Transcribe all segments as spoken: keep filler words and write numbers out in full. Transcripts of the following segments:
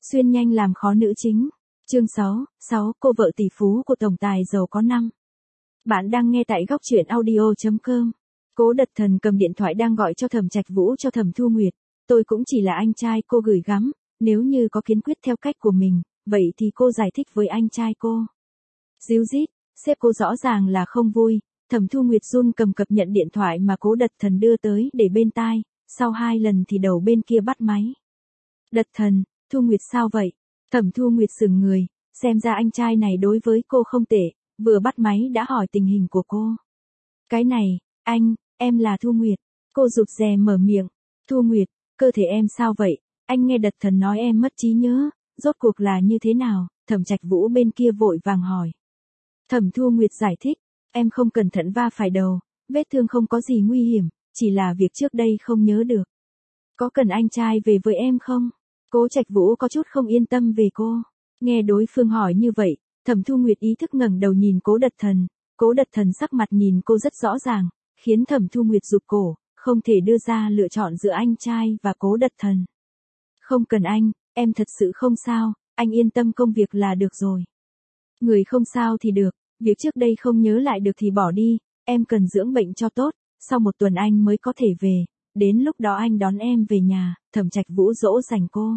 Xuyên nhanh làm khó nữ chính. Chương sáu, sáu, cô vợ tỷ phú của tổng tài giàu có năm. Bạn đang nghe tại góc truyện audio chấm com. Cố Đật Thần cầm điện thoại đang gọi cho Thẩm Trạch Vũ cho Thẩm Thu Nguyệt. Tôi cũng chỉ là anh trai cô gửi gắm, nếu như có kiến quyết theo cách của mình, vậy thì cô giải thích với anh trai cô. Díu dít, sếp cô rõ ràng là không vui. Thẩm Thu Nguyệt run cầm cập nhận điện thoại mà Cố Đật Thần đưa tới để bên tai, sau hai lần thì đầu bên kia bắt máy. Đật Thần, Thu Nguyệt sao vậy? Thẩm Thu Nguyệt sững người, xem ra anh trai này đối với cô không tệ, vừa bắt máy đã hỏi tình hình của cô. Cái này, anh, em là Thu Nguyệt. Cô rụt rè mở miệng. Thu Nguyệt, cơ thể em sao vậy? Anh nghe Đật Thần nói em mất trí nhớ, rốt cuộc là như thế nào? Thẩm Trạch Vũ bên kia vội vàng hỏi. Thẩm Thu Nguyệt giải thích, em không cẩn thận va phải đầu, vết thương không có gì nguy hiểm, chỉ là việc trước đây không nhớ được. Có cần anh trai về với em không? Cố Trạch Vũ có chút không yên tâm về cô. Nghe đối phương hỏi như vậy, Thẩm Thu Nguyệt ý thức ngẩng đầu nhìn Cố Đật Thần. Cố Đật Thần sắc mặt nhìn cô rất rõ ràng, khiến Thẩm Thu Nguyệt rụt cổ, không thể đưa ra lựa chọn giữa anh trai và Cố Đật Thần. Không cần anh, em thật sự không sao, anh yên tâm công việc là được rồi. Người không sao thì được, việc trước đây không nhớ lại được thì bỏ đi, em cần dưỡng bệnh cho tốt, sau một tuần anh mới có thể về, đến lúc đó anh đón em về nhà. Thẩm Trạch Vũ dỗ dành cô.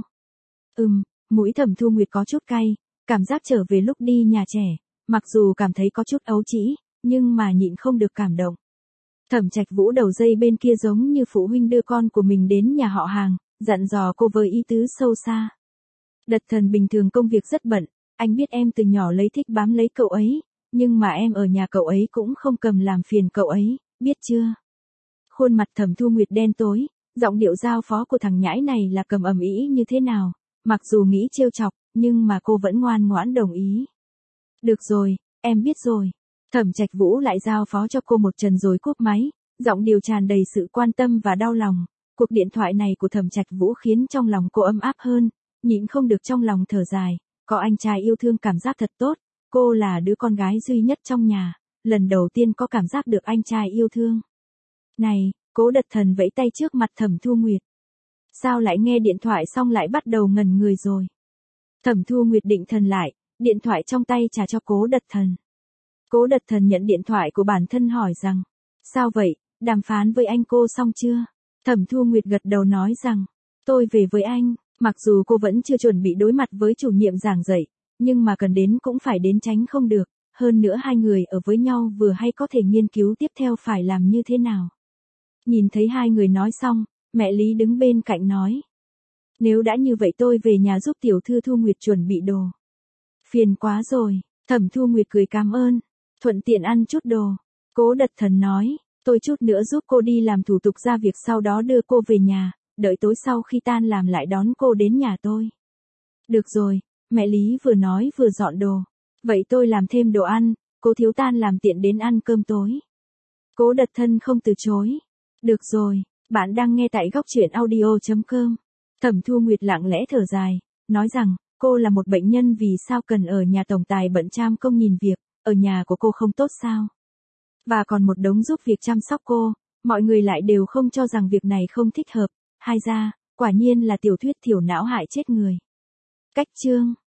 Ừm, mũi Thẩm Thu Nguyệt có chút cay, cảm giác trở về lúc đi nhà trẻ, mặc dù cảm thấy có chút ấu trĩ, nhưng mà nhịn không được cảm động. Thẩm Trạch Vũ đầu dây bên kia giống như phụ huynh đưa con của mình đến nhà họ hàng, dặn dò cô với ý tứ sâu xa. Đật Thần bình thường công việc rất bận, anh biết em từ nhỏ lấy thích bám lấy cậu ấy, nhưng mà em ở nhà cậu ấy cũng không cầm làm phiền cậu ấy, biết chưa? Khuôn mặt Thẩm Thu Nguyệt đen tối, giọng điệu giao phó của thằng nhãi này là cầm ầm ĩ như thế nào, mặc dù nghĩ trêu chọc, nhưng mà cô vẫn ngoan ngoãn đồng ý. Được rồi, em biết rồi. Thẩm Trạch Vũ lại giao phó cho cô một trần rồi cúp máy, giọng điệu tràn đầy sự quan tâm và đau lòng. Cuộc điện thoại này của Thẩm Trạch Vũ khiến trong lòng cô ấm áp hơn, nhịn không được trong lòng thở dài, có anh trai yêu thương cảm giác thật tốt, cô là đứa con gái duy nhất trong nhà, lần đầu tiên có cảm giác được anh trai yêu thương. Này, Cố Đật Thần vẫy tay trước mặt Thẩm Thu Nguyệt. Sao lại nghe điện thoại xong lại bắt đầu ngẩn người rồi? Thẩm Thu Nguyệt định thần lại, điện thoại trong tay trả cho Cố Đật Thần. Cố Đật Thần nhận điện thoại của bản thân hỏi rằng, sao vậy, đàm phán với anh cô xong chưa? Thẩm Thu Nguyệt gật đầu nói rằng, tôi về với anh, mặc dù cô vẫn chưa chuẩn bị đối mặt với chủ nhiệm giảng dạy, nhưng mà cần đến cũng phải đến tránh không được, hơn nữa hai người ở với nhau vừa hay có thể nghiên cứu tiếp theo phải làm như thế nào. Nhìn thấy hai người nói xong, mẹ Lý đứng bên cạnh nói. Nếu đã như vậy tôi về nhà giúp tiểu thư Thu Nguyệt chuẩn bị đồ. Phiền quá rồi, Thẩm Thu Nguyệt cười cảm ơn, thuận tiện ăn chút đồ. Cố Đật Thần nói, tôi chút nữa giúp cô đi làm thủ tục ra việc sau đó đưa cô về nhà, đợi tối sau khi tan làm lại đón cô đến nhà tôi. Được rồi, mẹ Lý vừa nói vừa dọn đồ. Vậy tôi làm thêm đồ ăn, cô thiếu tan làm tiện đến ăn cơm tối. Cố Đật Thần không từ chối. Được rồi, bạn đang nghe tại góc truyện audio chấm com. Thẩm Thu Nguyệt lặng lẽ thở dài, nói rằng, cô là một bệnh nhân vì sao cần ở nhà tổng tài bận trăm công nhìn việc, ở nhà của cô không tốt sao? Và còn một đống giúp việc chăm sóc cô, mọi người lại đều không cho rằng việc này không thích hợp, hai ra, quả nhiên là tiểu thuyết thiểu não hại chết người. Cách chương